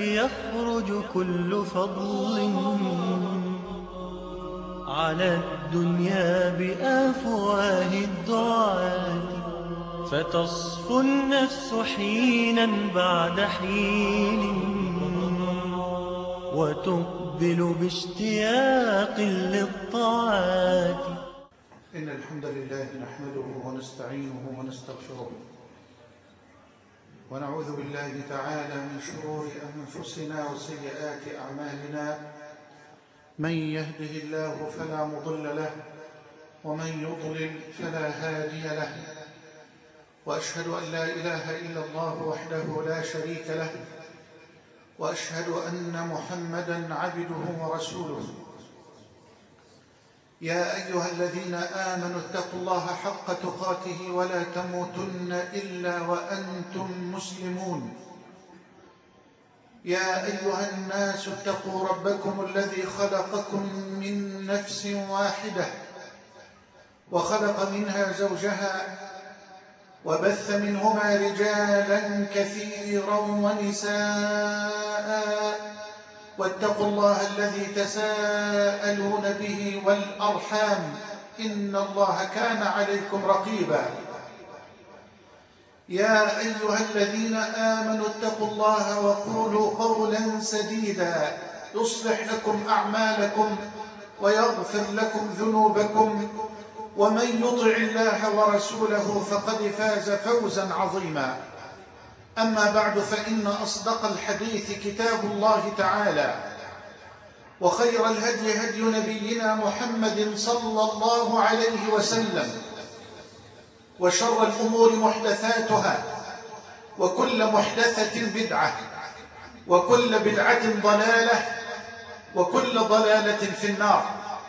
يخرج كل فضل على الدنيا بأفواه الدعاة، فتصفو النفس حينا بعد حين وتقبل باشتياق للطاعات. إن الحمد لله نحمده ونستعينه ونستغفره، ونعوذ بالله تعالى من شرور أنفسنا وسيئات أعمالنا. من يهده الله فلا مضل له، ومن يضلل فلا هادي له، وأشهد أن لا إله إلا الله وحده لا شريك له، وأشهد أن محمدًا عبده ورسوله. يا أيها الذين آمنوا اتقوا الله حق تقاته ولا تموتن إلا وأنتم مسلمون. يا أيها الناس اتقوا ربكم الذي خلقكم من نفس واحدة، وخلق منها زوجها، وبث منهما رجالا كثيرا ونساء، واتقوا الله الذي تساءلون به والأرحام، إن الله كان عليكم رقيبا. يا أيها الذين آمنوا اتقوا الله وقولوا قولا سديدا يصلح لكم أعمالكم ويغفر لكم ذنوبكم، ومن يطع الله ورسوله فقد فاز فوزا عظيما. أما بعد، فإن أصدق الحديث كتاب الله تعالى، وخير الهدي هدي نبينا محمد صلى الله عليه وسلم، وشر الأمور محدثاتها، وكل محدثة بدعة، وكل بدعة ضلالة، وكل ضلالة في النار.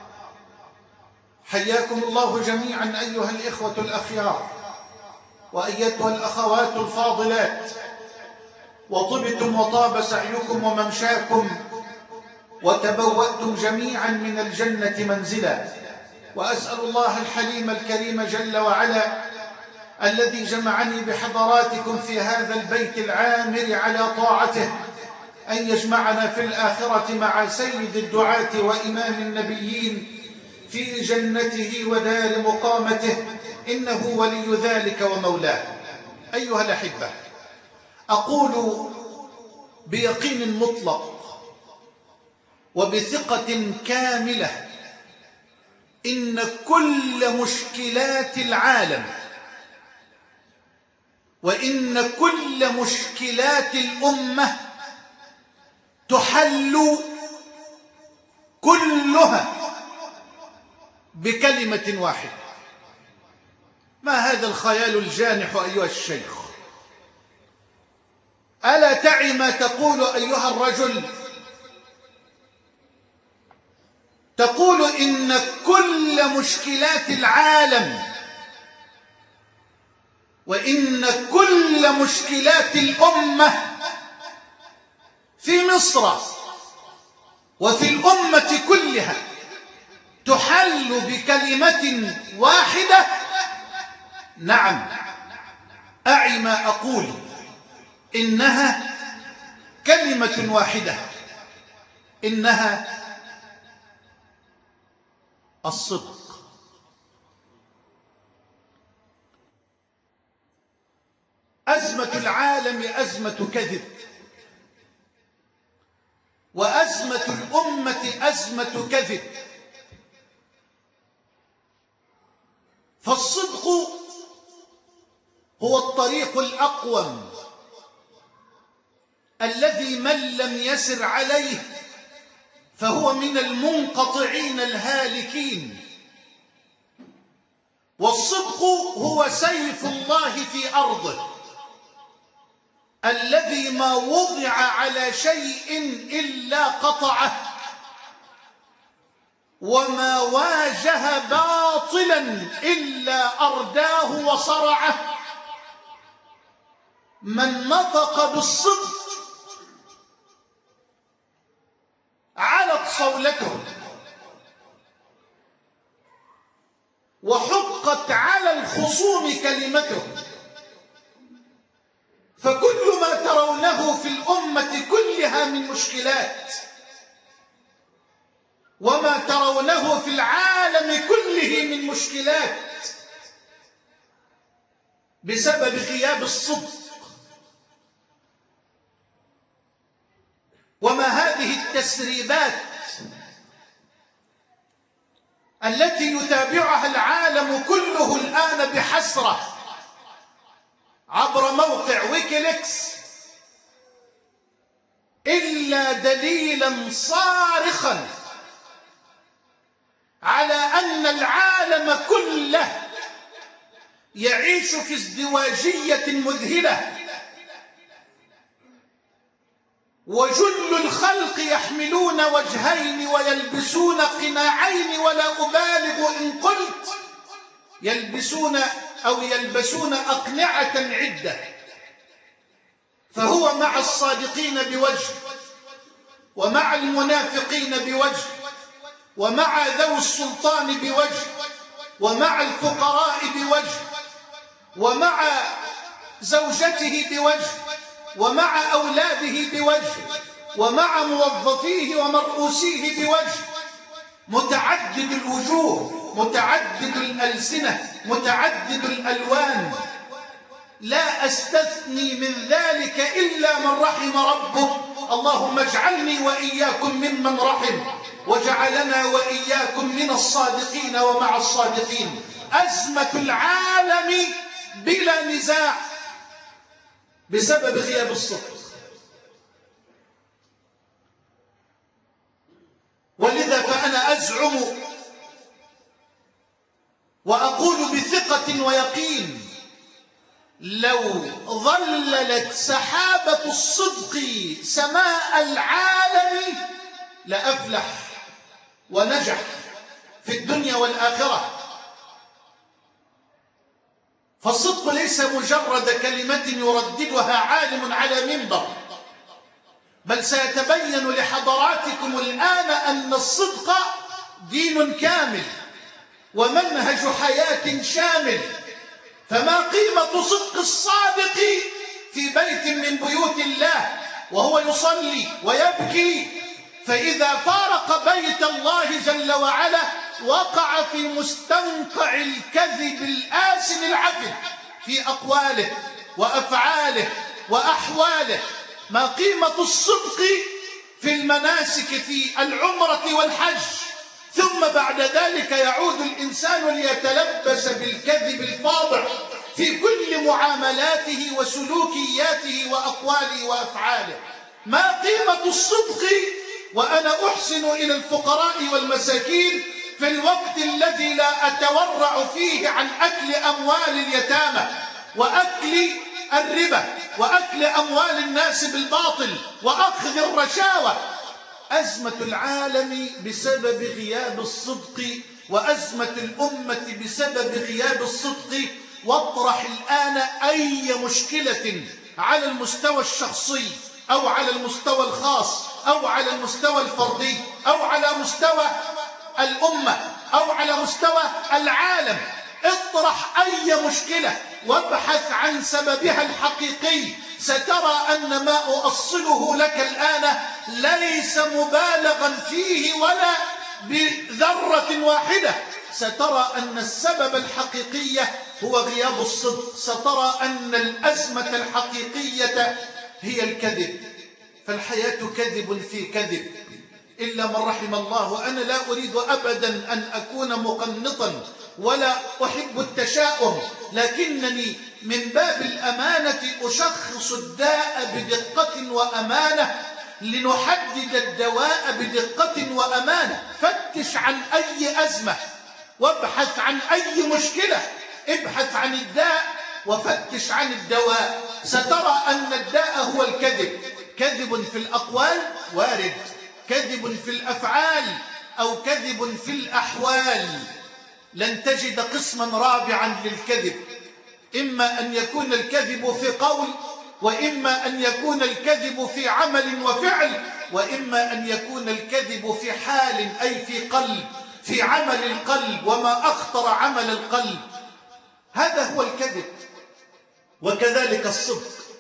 حياكم الله جميعا أيها الإخوة الأخيار، وأيتها الأخوات الفاضلات، وطبتم وطاب سعيكم وممشاكم، وتبوأتم جميعا من الجنة منزلا. وأسأل الله الحليم الكريم جل وعلا الذي جمعني بحضراتكم في هذا البيت العامر على طاعته أن يجمعنا في الآخرة مع سيد الدعاة وإمام النبيين في جنته ودار مقامته، إنه ولي ذلك ومولاه. أيها الأحبة، أقول بيقين مطلق وبثقة كاملة إن كل مشكلات العالم وإن كل مشكلات الأمة تحل كلها بكلمة واحدة. ما هذا الخيال الجانح أيها الشيخ؟ ألا تعي ما تقول أيها الرجل؟ تقول إن كل مشكلات العالم وإن كل مشكلات الأمة في مصر وفي الأمة كلها تحل بكلمة واحدة. نعم، أعي ما أقول، إنها كلمة واحدة، إنها الصدق. أزمة العالم أزمة كذب، وأزمة الأمة أزمة كذب. فالصدق هو الطريق الأقوم الذي من لم يسر عليه فهو من المنقطعين الهالكين. والصدق هو سيف الله في أرضه الذي ما وضع على شيء إلا قطعه، وما واجه باطلا إلا أرداه وصرعه. من نطق بالصدق علت صولته وحقت على الخصوم كلمته. فكل ما ترونه في الأمة كلها كلها من مشكلات، وما ترونه في العالم كله من مشكلات بسبب غياب الصدق. وما هذه التسريبات التي يتابعها العالم كله الآن بحسرة عبر موقع ويكيليكس إلا دليلا صارخا على أن العالم كله يعيش في ازدواجية مذهلة، وجل الخلق يحملون وجهين ويلبسون قناعين، ولا أبالغ إن قلت يلبسون أقنعة عدة. فهو مع الصادقين بوجه، ومع المنافقين بوجه، ومع ذوي السلطان بوجه، ومع الفقراء بوجه، ومع زوجته بوجه، ومع أولاده بوجه، ومع موظفيه ومرؤوسيه بوجه، متعدد الوجوه، متعدد الألسنة، متعدد الألوان، لا أستثني من ذلك إلا من رحم ربه. اللهم اجعلني وإياكم ممن رحم، وجعلنا وإياكم من الصادقين ومع الصادقين. أزمة العالم بلا نزاع بسبب غياب الصدق. ولذا فأنا أزعم وأقول بثقة ويقين: لو ظللت سحابة الصدق سماء العالم لأفلح ونجح في الدنيا والآخرة. فالصدق ليس مجرد كلمة يرددها عالم على منبر، بل سيتبين لحضراتكم الآن أن الصدق دين كامل ومنهج حياة شامل. فما قيمة صدق الصادق في بيت من بيوت الله وهو يصلي ويبكي، فإذا فارق بيت الله جل وعلا وقع في مستنقع الكذب الآسن العفن في أقواله وأفعاله وأحواله. ما قيمة الصدق في المناسك في العمرة والحج، ثم بعد ذلك يعود الإنسان ليتلبس بالكذب الفاضح في كل معاملاته وسلوكياته وأقواله وأفعاله. ما قيمة الصدق وأنا أحسن إلى الفقراء والمساكين في الوقت الذي لا أتورع فيه عن أكل أموال اليتامى وأكل الربا وأكل أموال الناس بالباطل وأخذ الرشاوى. أزمة العالم بسبب غياب الصدق، وأزمة الأمة بسبب غياب الصدق. واطرح الآن أي مشكلة على المستوى الشخصي أو على المستوى الخاص أو على المستوى الفردي أو على مستوى الأمة أو على مستوى العالم، اطرح أي مشكلة وابحث عن سببها الحقيقي، سترى أن ما أؤصله لك الآن ليس مبالغا فيه ولا بذرة واحدة. سترى أن السبب الحقيقي هو غياب الصدق. سترى أن الأزمة الحقيقية هي الكذب، فالحياة كذب في كذب إلا من رحم الله. وأنا لا أريد أبدا أن أكون مقنطا ولا أحب التشاؤم، لكنني من باب الأمانة أشخص الداء بدقة وأمانة لنحدد الدواء بدقة وأمانة. فتش عن أي أزمة وابحث عن أي مشكلة، ابحث عن الداء وفتش عن الدواء. سترى أن الداء هو الكذب. كذب في الأقوال وارد، كذب في الأفعال أو كذب في الأحوال. لن تجد قسما رابعا للكذب، إما أن يكون الكذب في قول، وإما أن يكون الكذب في عمل وفعل، وإما أن يكون الكذب في حال أي في قلب، في عمل القلب وما أخطر عمل القلب. هذا هو الكذب. وكذلك الصدق.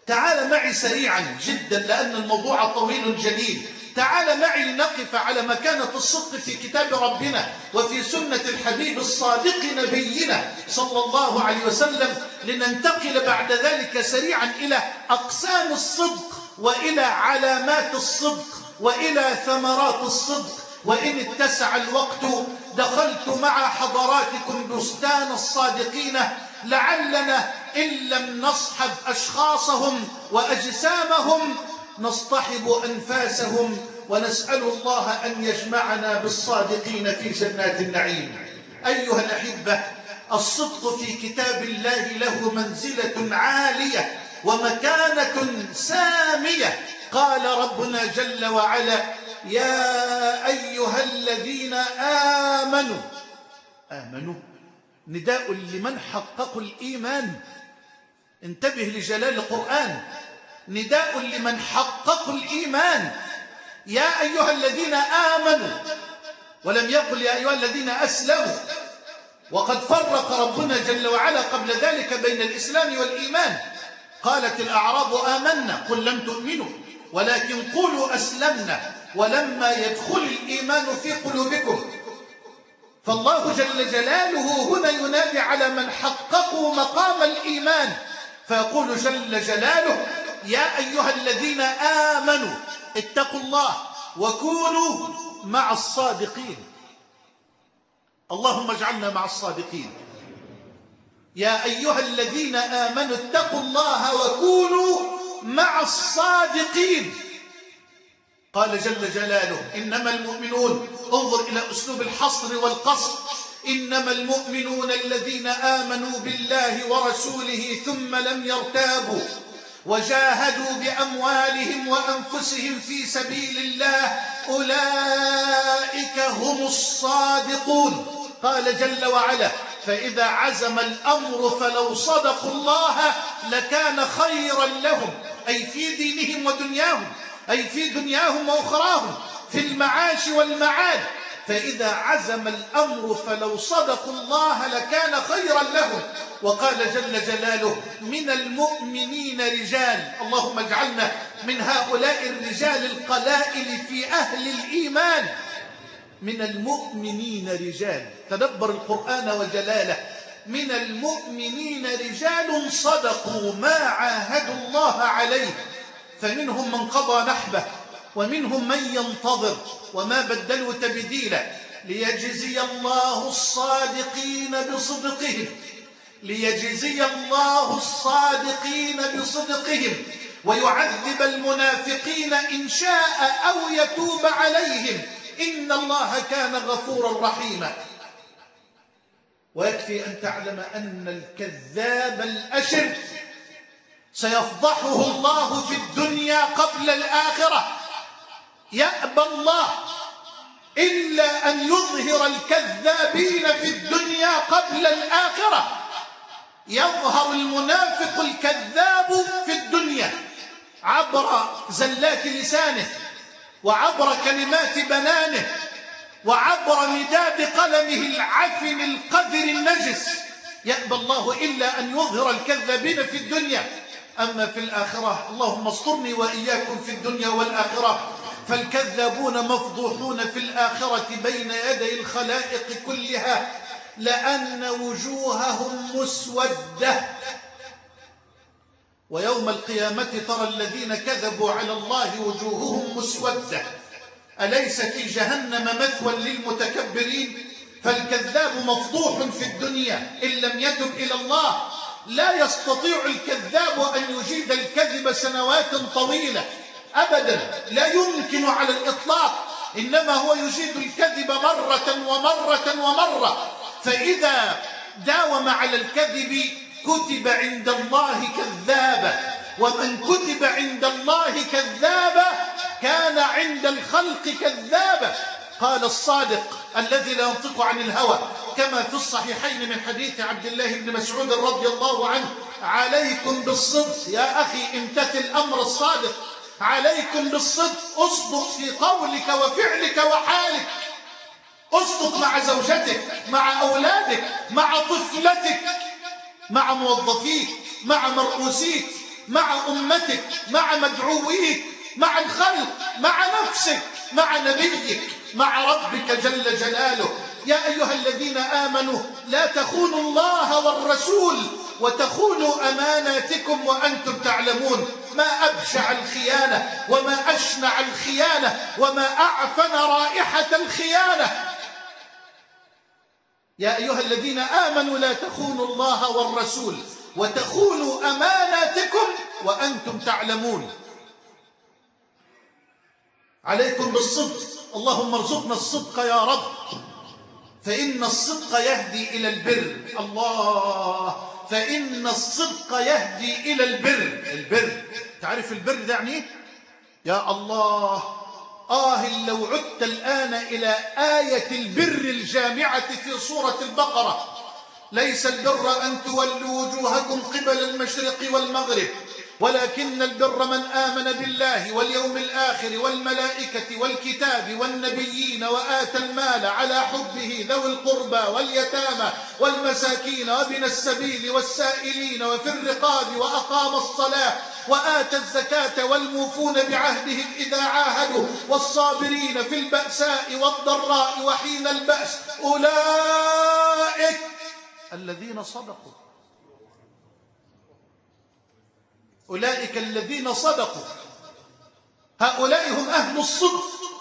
تعال معي سريعا جدا لأن الموضوع طويل جليل. تعال معي لنقف على مكانة الصدق في كتاب ربنا وفي سنة الحبيب الصادق نبينا صلى الله عليه وسلم، لننتقل بعد ذلك سريعا إلى أقسام الصدق وإلى علامات الصدق وإلى ثمرات الصدق. وإن اتسع الوقت دخلت مع حضراتكم بستان الصادقين، لعلنا إن لم نصحب أشخاصهم وأجسامهم نصطحب أنفاسهم، ونسأل الله أن يجمعنا بالصادقين في جنات النعيم. أيها الأحبة، الصدق في كتاب الله له منزلة عالية ومكانة سامية. قال ربنا جل وعلا: يا أيها الذين آمنوا نداء لمن حققوا الإيمان. انتبه لجلال القرآن، نداء لمن حققوا الإيمان. يا أيها الذين آمنوا، ولم يقل يا أيها الذين أسلموا. وقد فرق ربنا جل وعلا قبل ذلك بين الإسلام والإيمان. قالت الأعراب آمنا، قل لم تؤمنوا ولكن قولوا أسلمنا ولما يدخل الإيمان في قلوبكم. فالله جل جلاله هنا ينادي على من حققوا مقام الإيمان، فيقول جل جلاله: يا أيها الذين آمنوا اتقوا الله وكونوا مع الصادقين. اللهم اجعلنا مع الصادقين. يا أيها الذين آمنوا اتقوا الله وكونوا مع الصادقين. قال جل جلاله: إنما المؤمنون، انظر إلى أسلوب الحصر والقصر، إنما المؤمنون الذين آمنوا بالله ورسوله ثم لم يرتابوا وجاهدوا بأموالهم وأنفسهم في سبيل الله أولئك هم الصادقون. قال جل وعلا: فإذا عزم الأمر فلو صدقوا الله لكان خيرا لهم، أي في دينهم ودنياهم، أي في دنياهم وأخراهم، في المعاش والمعاد. فإذا عزم الأمر فلو صدقوا الله لكان خيرا لهم. وقال جل جلاله: من المؤمنين رجال. اللهم اجعلنا من هؤلاء الرجال القلائل في أهل الإيمان. من المؤمنين رجال، تدبر القرآن وجلاله. من المؤمنين رجال صدقوا ما عاهدوا الله عليه، فمنهم من قضى نحبه ومنهم من ينتظر وما بدلوا تبديلا، ليجزي الله الصادقين بصدقهم، ليجزي الله الصادقين بصدقهم ويعذب المنافقين إن شاء أو يتوب عليهم، إن الله كان غفورا رحيما. ويكفي أن تعلم أن الكذاب الأشر سيفضحه الله في الدنيا قبل الآخرة. يأبى الله إلا أن يظهر الكذابين في الدنيا قبل الآخرة. يظهر المنافق الكذاب في الدنيا عبر زلات لسانه وعبر كلمات بنانه وعبر مداد قلمه العفن القذر النجس. يأبى الله إلا أن يظهر الكذابين في الدنيا. أما في الآخرة، اللهم استرني وإياكم في الدنيا والآخرة، فالكذابون مفضوحون في الآخرة بين يدي الخلائق كلها، لأن وجوههم مسودة. ويوم القيامة ترى الذين كذبوا على الله وجوههم مسودة. أليس في جهنم مثوى للمتكبرين؟ فالكذاب مفضوح في الدنيا إن لم يتب إلى الله. لا يستطيع الكذاب أن يجيد الكذب سنوات طويلة أبدا، لا يمكن على الإطلاق، إنما هو يجيد الكذب مرة ومرة ومرة. فإذا داوم على الكذب كتب عند الله كذابا، ومن كتب عند الله كذابا كان عند الخلق كذابا. قال الصادق الذي لا ينطق عن الهوى كما في الصحيحين من حديث عبد الله بن مسعود رضي الله عنه: عليكم بالصدق يا أخي، امتثل أمر الصادق، عليكم بالصدق، اصدق في قولك وفعلك وحالك، اصدق مع زوجتك، مع أولادك، مع طفلتك، مع موظفيك، مع مرؤوسيك، مع أمتك، مع مدعويك، مع الخلق، مع نفسك، مع نبيك، مع ربك جل جلاله. يا أيها الذين آمنوا لا تخونوا الله والرسول وتخونوا أماناتكم وأنتم تعلمون. ما أبشع الخيانة وما أشنع الخيانة وما أعفن رائحة الخيانة. يا أيها الذين آمنوا لا تخونوا الله والرسول وتخونوا أماناتكم وأنتم تعلمون. عليكم بالصدق، اللهم ارزقنا الصدق يا رب، فإن الصدق يهدي إلى البر. الله، فإن الصدق يهدي إلى البر. البر، تعرف البر ده يعني إيه؟ يا الله، لو عدت الآن إلى آية البر الجامعة في سورة البقرة: ليس البر أن تولوا وجوهكم قبل المشرق والمغرب ولكن البر من آمن بالله واليوم الآخر والملائكة والكتاب والنبيين وآتى المال على حبه ذوي القربى واليتامى والمساكين وابن السبيل والسائلين وفي الرقاب وأقام الصلاة وآتى الزكاة والموفون بعهدهم إذا عاهدوا والصابرين في البأساء والضراء وحين البأس أولئك الذين صدقوا. أولئك الذين صدقوا، هؤلاء هم أهل الصدق.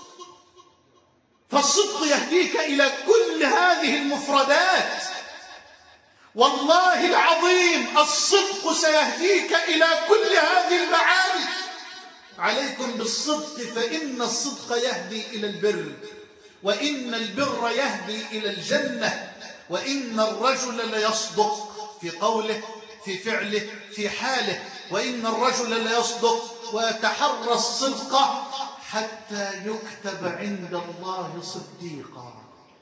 فالصدق يهديك إلى كل هذه المفردات. والله العظيم الصدق سيهديك إلى كل هذه المعاني. عليكم بالصدق، فإن الصدق يهدي إلى البر، وإن البر يهدي إلى الجنة. وإن الرجل ليصدق في قوله، في فعله، في حاله. وإن الرجل ليصدق ويتحرى الصدق حتى يكتب عند الله صديقا.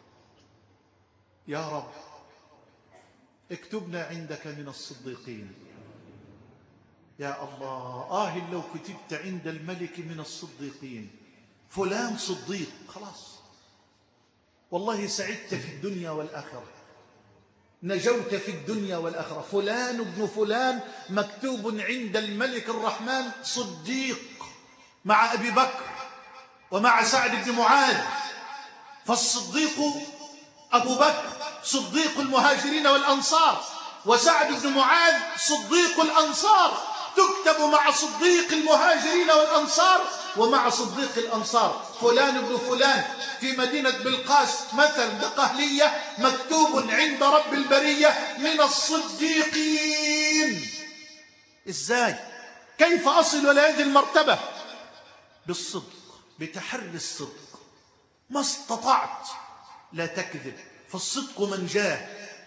يا رب اكتبنا عندك من الصديقين. يا الله، لو كتبت عند الملك من الصديقين، فلان صديق، خلاص والله سعدت في الدنيا والآخرة، نجوت في الدنيا والآخرة. فلان ابن فلان مكتوب عند الملك الرحمن صديق، مع أبي بكر ومع سعد بن معاذ. فالصديق أبو بكر صديق المهاجرين والأنصار، وسعد بن معاذ صديق الأنصار. تكتب مع صديق المهاجرين والأنصار ومع صديق الأنصار. فلان ابن فلان في مدينة بلقاس مثل بقهلية مكتوب عند رب البرية من الصديقين. إزاي؟ كيف أصل إلى هذه المرتبة؟ بالصدق، بتحري الصدق، ما استطعت لا تكذب. فالصدق منجاه.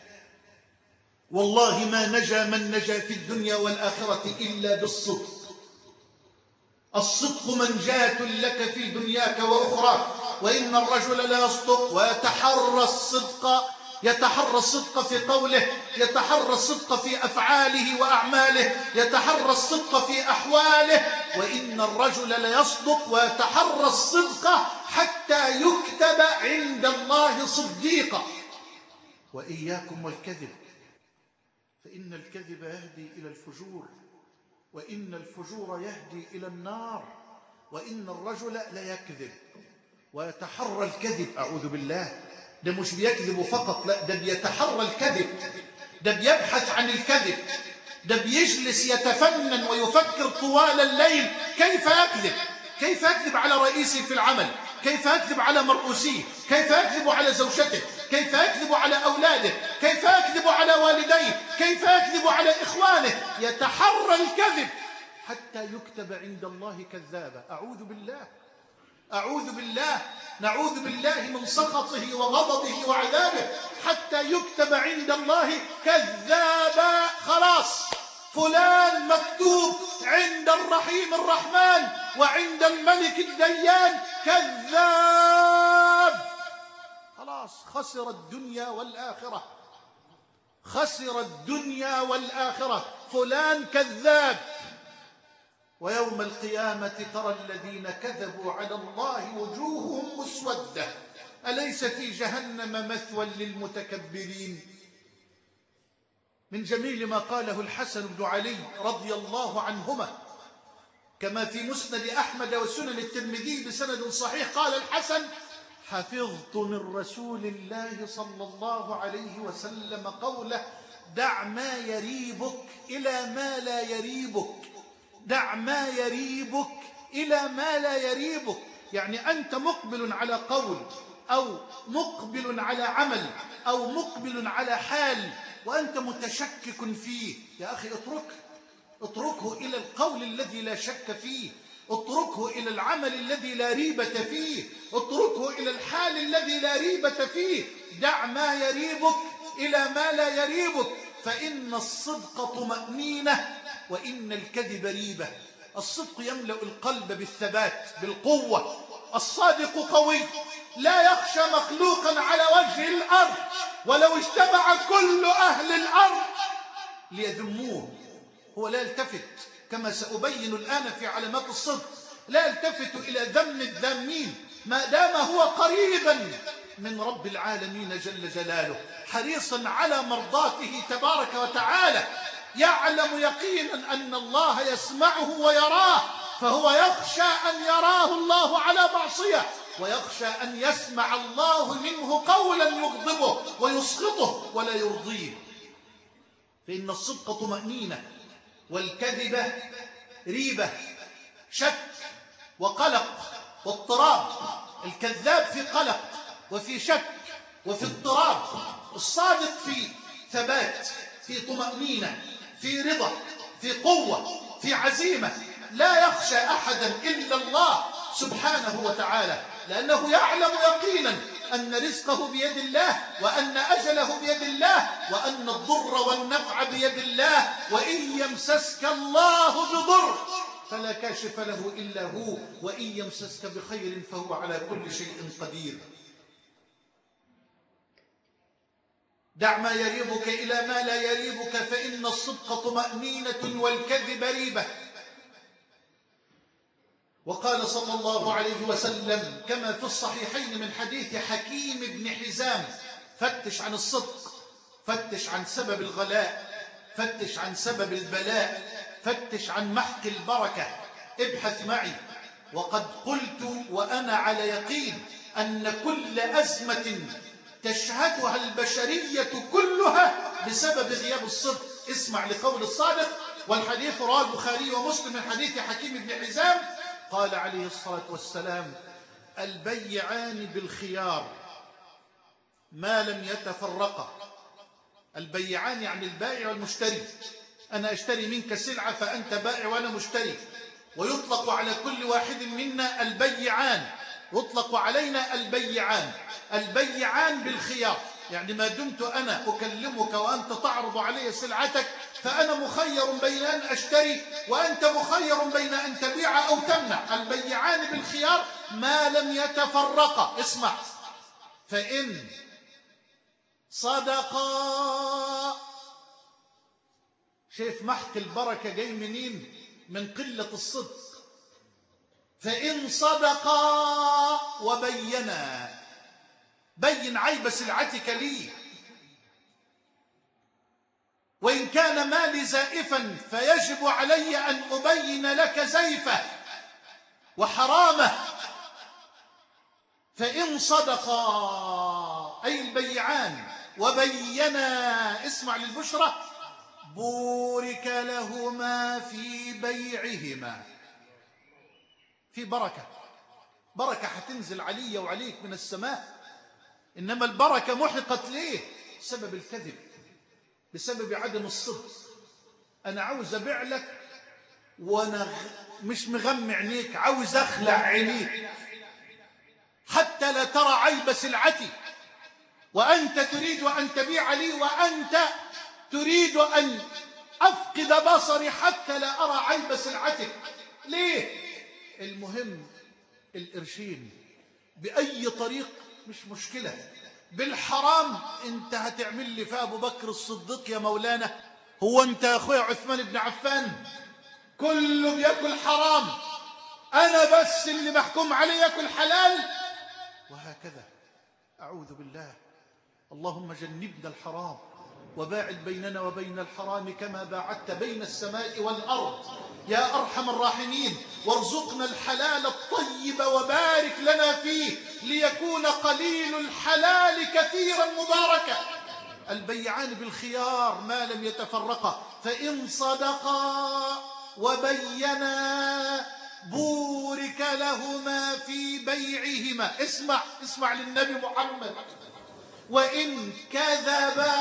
والله ما نجا من نجا في الدنيا والآخرة إلا بالصدق. الصدق منجاة لك في دنياك وأخراك. وإن الرجل لا يصدق ويتحرى الصدق، يتحرى الصدق في قوله، يتحرى الصدق في أفعاله وأعماله، يتحرى الصدق في أحواله. وإن الرجل لا يصدق ويتحرى الصدق حتى يكتب عند الله صديقا. وإياكم والكذب، فإن الكذب يهدي إلى الفجور، وإن الفجور يهدي إلى النار. وإن الرجل لا يكذب ويتحرى الكذب. أعوذ بالله، ده مش بيكذب فقط، لا، ده بيتحرى الكذب، ده بيبحث عن الكذب، ده بيجلس يتفنن ويفكر طوال الليل كيف يكذب. كيف يكذب على رئيسه في العمل، كيف يكذب على مرؤوسيه، كيف يكذب على زوجته، كيف يكذب على أولاده، كيف يكذب على والديه، كيف يكذب على إخوانه. يتحرى الكذب حتى يكتب عند الله كذابا. أعوذ بالله، أعوذ بالله، نعوذ بالله من سخطه وغضبه وعذابه. حتى يكتب عند الله كذابا. خلاص، فلان مكتوب عند الرحيم الرحمن وعند الملك الديان كذاب. خلاص، خسر الدنيا والآخرة، خسر الدنيا والآخرة. فلان كذاب. ويوم القيامة ترى الذين كذبوا على الله وجوههم مسودة. أليس في جهنم مثوى للمتكبرين؟ من جميل ما قاله الحسن بن علي رضي الله عنهما كما في مسند أحمد وسنن الترمذي بسند صحيح، قال الحسن: حفظت من رسول الله صلى الله عليه وسلم قوله: دع ما يريبك إلى ما لا يريبك، دع ما يريبك إلى ما لا يريبك. يعني أنت مقبل على قول أو مقبل على عمل أو مقبل على حال وأنت متشكك فيه، يا أخي اتركه إلى القول الذي لا شك فيه، اتركه إلى العمل الذي لا ريبة فيه، اتركه إلى الحال الذي لا ريبة فيه. دع ما يريبك إلى ما لا يريبك، فإن الصدق طمأنينة وإن الكذب ريبة. الصدق يملأ القلب بالثبات بالقوة. الصادق قوي لا يخشى مخلوقا على وجه الأرض، ولو اجتمع كل أهل الأرض ليذموه هو لا يلتفت، كما سأبين الآن في علامات الصدق، لا يلتفت إلى ذم الذامين ما دام هو قريبا من رب العالمين جل جلاله، حريصا على مرضاته تبارك وتعالى، يعلم يقينا أن الله يسمعه ويراه، فهو يخشى أن يراه الله على معصية، ويخشى أن يسمع الله منه قولا يغضبه ويسخطه ولا يرضيه. فإن الصدق طمأنينة والكذب ريبة، شك وقلق واضطراب. الكذاب في قلق وفي شك وفي اضطراب، الصادق في ثبات، في طمأنينة، في رضا، في قوة، في عزيمة، لا يخشى أحدا إلا الله سبحانه وتعالى، لأنه يعلم يقينا أن رزقه بيد الله، وأن أجله بيد الله، وأن الضر والنفع بيد الله، وإن يمسسك الله بضر فلا كاشف له إلا هو، وإن يمسسك بخير فهو على كل شيء قدير. دع ما يريبك إلى ما لا يريبك، فإن الصدق طمأنينة والكذب ريبة. وقال صلى الله عليه وسلم كما في الصحيحين من حديث حكيم بن حزام: فتش عن الصدق، فتش عن سبب الغلاء، فتش عن سبب البلاء، فتش عن محق البركة، ابحث معي. وقد قلت وأنا على يقين أن كل أزمة تشهدها البشرية كلها بسبب غياب الصدق. اسمع لقول الصادق، والحديث رواه البخاري ومسلم من حديث حكيم بن حزام قال عليه الصلاة والسلام: البيعان بالخيار ما لم يتفرقا. البيعان يعني البائع والمشتري، أنا أشتري منك سلعة فأنت بائع وأنا مشتري، ويطلق على كل واحد منا البيعان، يطلق علينا البيعان. البيعان بالخيار يعني ما دمت أنا أكلمك وأنت تعرض علي سلعتك فأنا مخير بين أن أشتري وأنت مخير بين أن تبيع أو تمنع. البيعان بالخيار ما لم يتفرقا. اسمع: فإن صدقا، شايف محق البركة جاي منين؟ من قلة الصدق. فإن صدقا وبينا، بين عيب سلعتك لي، وإن كان مالي زائفا فيجب علي أن أبين لك زيفه وحرامه. فإن صدقا أي البيعان وبينا، اسمع للبشرى: بورك لهما في بيعهما. في بركة، بركة هتنزل علي وعليك من السماء، إنما البركة محقت ليه؟ بسبب الكذب، بسبب عدم الصدق. أنا عاوز أبيع لك وأنا مش مغمى عينيك، عاوز أخلع عينيك حتى لا ترى عيب سلعتي، وأنت تريد أن تبيع لي وأنت تريد أن أفقد بصري حتى لا أرى عيب سلعتك. ليه؟ المهم القرشين بأي طريق مش مشكلة، بالحرام انت هتعمل لي في أبو بكر الصديق يا مولانا؟ هو انت يا أخويا عثمان بن عفان كله بيأكل حرام، أنا بس اللي محكوم عليه يأكل حلال؟ وهكذا. أعوذ بالله، اللهم جنبنا الحرام وباعد بيننا وبين الحرام كما باعدت بين السماء والأرض يا أرحم الراحمين. وارزقنا الحلال الطيب وبارك لنا فيه ليكون قليل الحلال كثيرا مباركا. البيعان بالخيار ما لم يتفرقا، فإن صدقا وبينا بورك لهما في بيعهما. اسمع للنبي محمد. وإن كذبا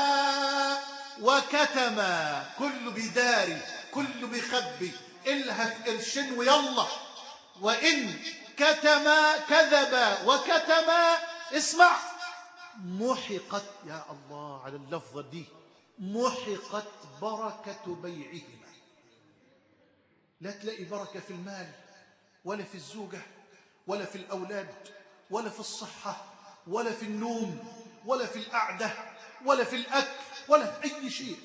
وكتما، كل بداري كل بخبي، الهف قرشين ويلا. وإن كذبا وكتما، اسمع، محقت، يا الله على اللفظة دي، محقت بركة بيعهما. لا تلاقي بركة في المال ولا في الزوجة ولا في الأولاد ولا في الصحة ولا في النوم ولا في القعدة ولا في الأكل ولا في أي شيء.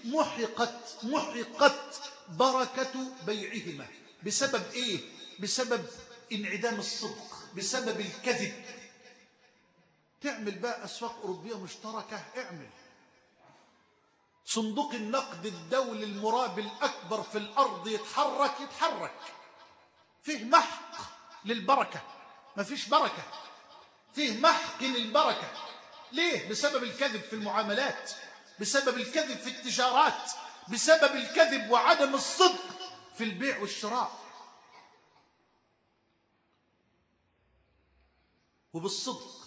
محقت بركة بيعهما. بسبب إيه؟ بسبب انعدام الصدق، بسبب الكذب. تعمل بقى أسواق أوروبية مشتركة، اعمل صندوق النقد الدولي المراب الأكبر في الأرض يتحرك، فيه محق للبركة. ما فيش بركة، فيه محق للبركة. ليه؟ بسبب الكذب في المعاملات، بسبب الكذب في التجارات، بسبب الكذب وعدم الصدق في البيع والشراء. وبالصدق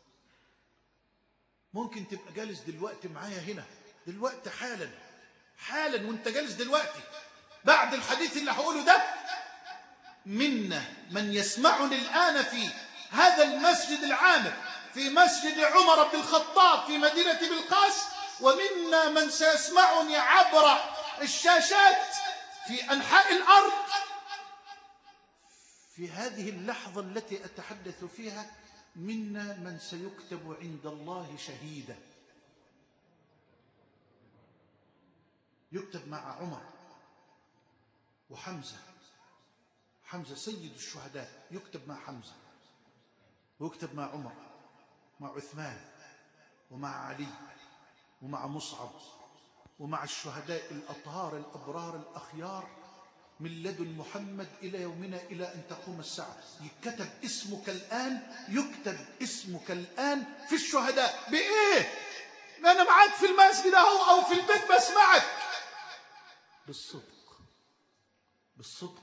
ممكن تبقى جالس دلوقتي معايا هنا دلوقتي حالا وانت جالس دلوقتي بعد الحديث اللي هقوله ده، منا من يسمعني الآن في هذا المسجد العامر، في مسجد عمر بن الخطاب في مدينة بلقاس، ومنا من سيسمعني عبر الشاشات في أنحاء الأرض. في هذه اللحظة التي أتحدث فيها منا من سيكتب عند الله شهيدا، يكتب مع عمر وحمزة. حمزة سيد الشهداء، يكتب مع حمزة ويكتب مع عمر، مع عثمان ومع علي ومع مصعب ومع الشهداء الأطهار الأبرار الأخيار من لدن محمد إلى يومنا إلى أن تقوم الساعة. يكتب اسمك الآن، يكتب اسمك الآن في الشهداء. بإيه؟ ما أنا معاك في المسجد أو في البيت بسمعك. بالصدق.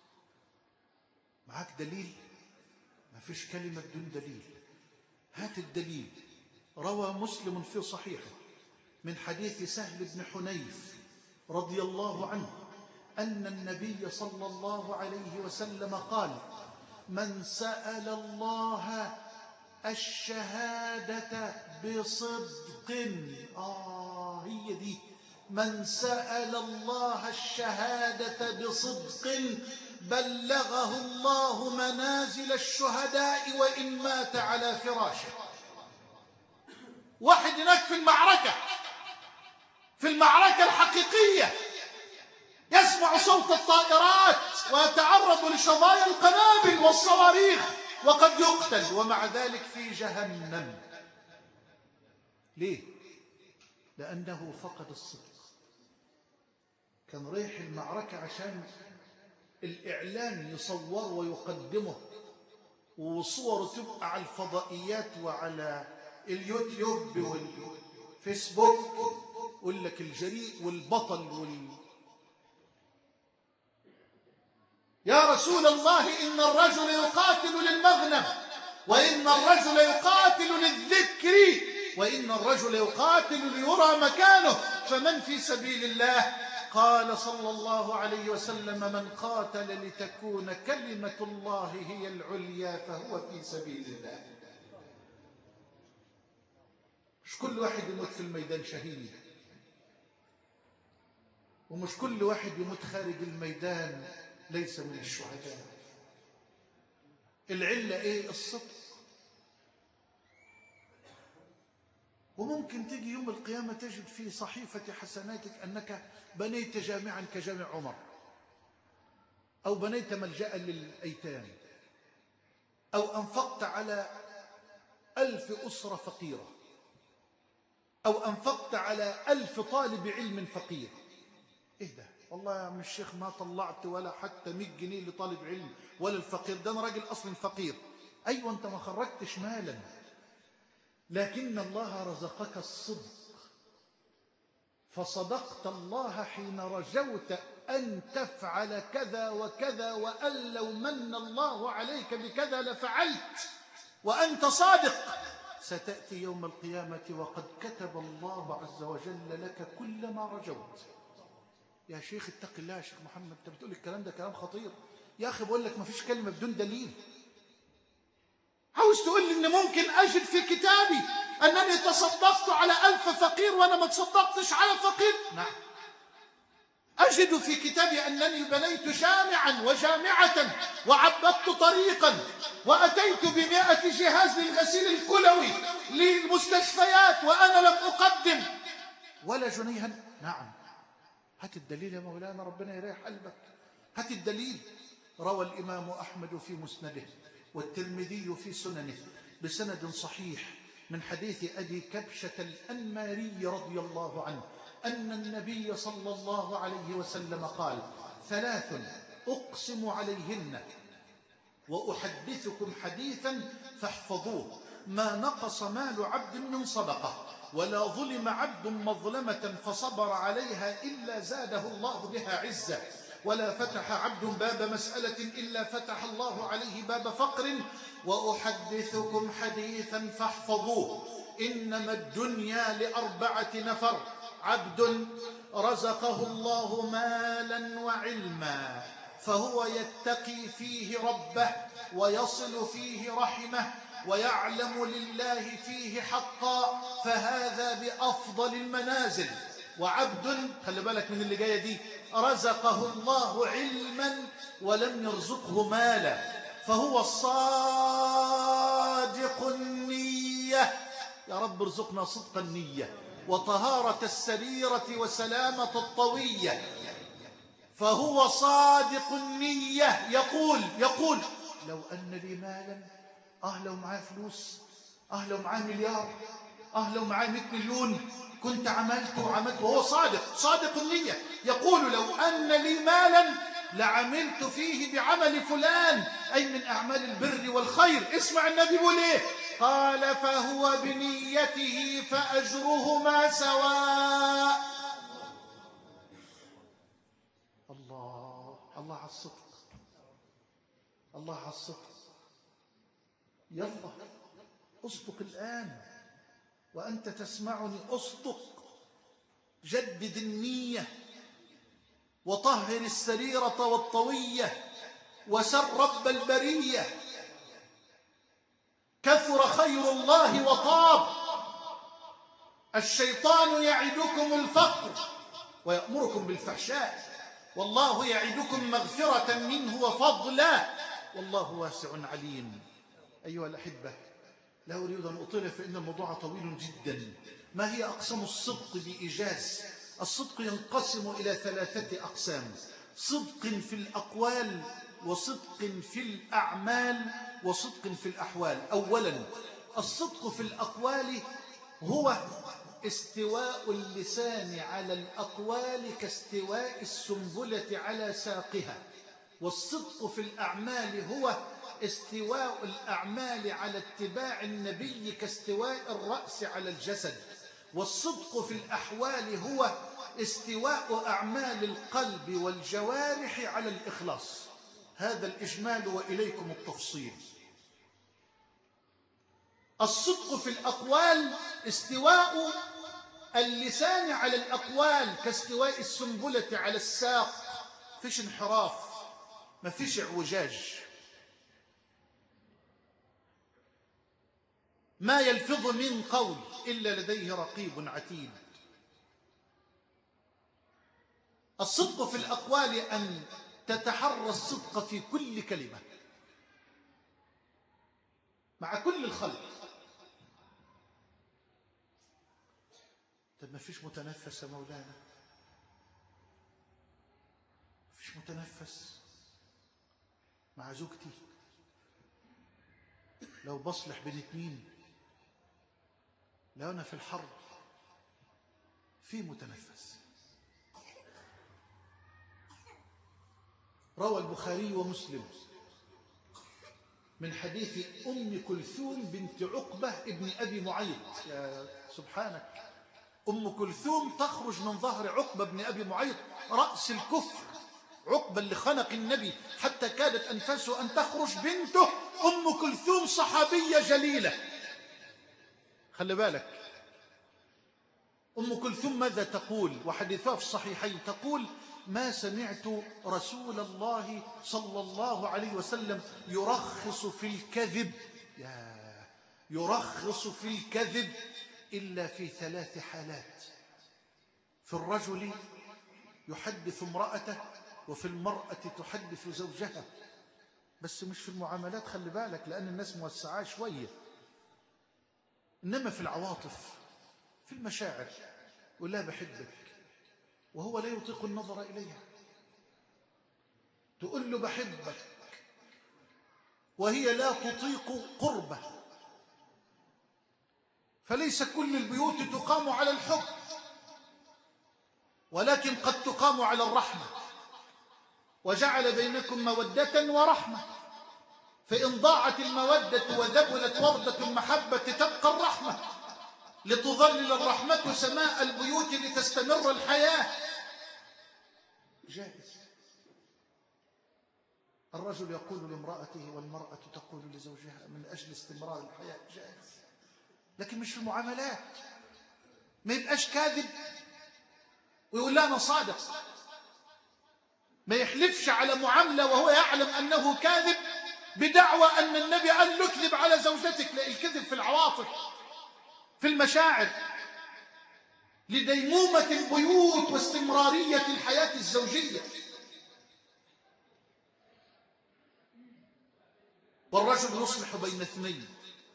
معاك دليل؟ ما فيش كلمة بدون دليل. هات الدليل. روى مسلم في صحيحه من حديث سهل بن حنيف رضي الله عنه أن النبي صلى الله عليه وسلم قال: من سأل الله الشهادة بصدق، هي دي، من سأل الله الشهادة بصدق بلغه الله منازل الشهداء وإن مات على فراشه. واحد هناك في المعركة الحقيقية يسمع صوت الطائرات ويتعرض لشظايا القنابل والصواريخ وقد يقتل، ومع ذلك في جهنم. ليه؟ لأنه فقد الصدق. كان رايح المعركة عشان الإعلام يصور ويقدمه وصوره تبقى على الفضائيات وعلى اليوتيوب والفيسبوك، يقول لك الجريء والبطل يا رسول الله إن الرجل يقاتل للمغنم، وإن الرجل يقاتل للذكر، وإن الرجل يقاتل ليرى مكانه، فمن في سبيل الله؟ قال صلى الله عليه وسلم: من قاتل لتكون كلمة الله هي العليا فهو في سبيل الله. مش كل واحد يموت في الميدان شهيد، ومش كل واحد يموت خارج الميدان ليس من الشهداء. العلة ايه؟ الصدق. وممكن تيجي يوم القيامة تجد في صحيفة حسناتك أنك بنيت جامعا كجامع عمر، أو بنيت ملجأ للأيتام، أو أنفقت على 1000 أسرة فقيرة، أو أنفقت على 1000 طالب علم فقير. إيه ده؟ والله يا عم الشيخ ما طلعت ولا حتى 100 جنيه لطالب علم ولا الفقير، ده أنا راجل أصلا فقير. أيوة أنت ما خرجتش مالا، لكن الله رزقك الصدق، فصدقت الله حين رجوت أن تفعل كذا وكذا، وأن لو من الله عليك بكذا لفعلت، وأنت صادق. ستأتي يوم القيامة وقد كتب الله عز وجل لك كل ما رجوت. يا شيخ اتق الله يا شيخ محمد، انت بتقول الكلام ده كلام خطير. يا أخي بقول لك ما فيش كلمة بدون دليل. عاوز تقول لي إن ممكن أجد في كتابي أنني تصدقت على 1000 فقير وأنا ما تصدقتش على فقير؟ نعم. أجد في كتابي أنني بنيت جامعا وجامعة وعبدت طريقا وأتيت ب100 جهاز للغسيل الكلوي للمستشفيات وأنا لم أقدم ولا جنيها. نعم. هات الدليل يا مولانا، ربنا يريح قلبك، هات الدليل. روى الإمام أحمد في مسنده والترمذي في سننه بسند صحيح من حديث أبي كبشة الأنماري رضي الله عنه أن النبي صلى الله عليه وسلم قال: 3 أقسم عليهن وأحدثكم حديثا فاحفظوه: ما نقص مال عبد من صدقة، ولا ظلم عبد مظلمة فصبر عليها إلا زاده الله بها عزة، ولا فتح عبد باب مسألة إلا فتح الله عليه باب فقر. وأحدثكم حديثا فاحفظوه: إنما الدنيا ل4 نفر: عبد رزقه الله مالا وعلما فهو يتقي فيه ربه ويصل فيه رحمه ويعلم لله فيه حقا، فهذا بأفضل المنازل. وعبد، خلي بالك من اللي جايه دي، رزقه الله علما ولم يرزقه مالا فهو صادق النية. يا رب ارزقنا صدق النية وطهارة السريرة وسلامة الطوية. فهو صادق النية يقول لو أن لي مالا، لو معاه فلوس، لو معاه مليار، لو معاه 100 مليون كنت عملت. وهو صادق النية يقول لو أن لي مالا لعملت فيه بعمل فلان، أي من أعمال البر والخير. اسمع النبي يقول إيه؟ قال: فهو بنيته فأجرهما سواء. الله على الصدق، الله على الصدق. يلا اصدق الآن وأنت تسمعني، اصدق، جدد النية وطهر السريرة والطوية وسر رب البرية. كثر خير الله وطاب. الشيطان يعدكم الفقر ويأمركم بالفحشاء، والله يعدكم مغفرة منه وفضلا، والله واسع عليم. أيها الأحبة، لا أريد أن أطيل فإن الموضوع طويل جدا. ما هي أقسام الصدق بإيجاز؟ الصدق ينقسم إلى 3 أقسام: صدق في الأقوال، وصدق في الأعمال، وصدق في الأحوال. أولا، الصدق في الأقوال هو استواء اللسان على الأقوال كاستواء السنبلة على ساقها. والصدق في الأعمال هو استواء الأعمال على اتباع النبي كاستواء الرأس على الجسد. والصدق في الأحوال هو استواء أعمال القلب والجوارح على الإخلاص. هذا الإجمال وإليكم التفصيل. الصدق في الأقوال استواء اللسان على الأقوال كاستواء السنبلة على الساق. فيش انحراف، ما فيش اعوجاج. ما يلفظ من قول إلا لديه رقيب عتيد. الصدق في الأقوال أن تتحرى الصدق في كل كلمة مع كل الخلق. طب ما فيش متنفس يا مولانا، ما فيش متنفس مع زوجتي، لو بصلح بين 2، لو أنا في الحرب في متنفس. روى البخاري ومسلم من حديث أم كلثوم بنت عقبة ابن أبي معيط. يا سبحانك، أم كلثوم تخرج من ظهر عقبة بن أبي معيط رأس الكفر، عقبة اللي خنق النبي حتى كادت أنفاسه أن تخرج، بنته أم كلثوم صحابية جليلة. خلي بالك، أم كلثوم ماذا تقول؟ وحديثها في الصحيحين، تقول: ما سمعت رسول الله صلى الله عليه وسلم يرخص في الكذب، يرخص في الكذب إلا في 3 حالات: في الرجل يحدث امرأته، وفي المرأة تحدث زوجها. بس مش في المعاملات، خلي بالك، لأن الناس موسعاه شوية، إنما في العواطف، في المشاعر. ولا بحبك وهو لا يطيق النظر إليها، تقول له بحبك وهي لا تطيق قربه. فليس كل البيوت تقام على الحب، ولكن قد تقام على الرحمة، وجعل بينكم مودة ورحمة. فإن ضاعت المودة وذبلت وردة المحبة تبقى الرحمة، لتظلل الرحمة سماء البيوت لتستمر الحياة. جائز. الرجل يقول لامرأته والمرأة تقول لزوجها من أجل استمرار الحياة، جائز. لكن مش في المعاملات، ما يبقاش كاذب ويقول لا أنا صادق، ما يحلفش على معاملة وهو يعلم أنه كاذب بدعوى أن النبي قال له اكذب على زوجتك. لا، الكذب في العواطف، في المشاعر، لديمومة البيوت واستمرارية الحياة الزوجية. والرجل يصلح بين اثنين: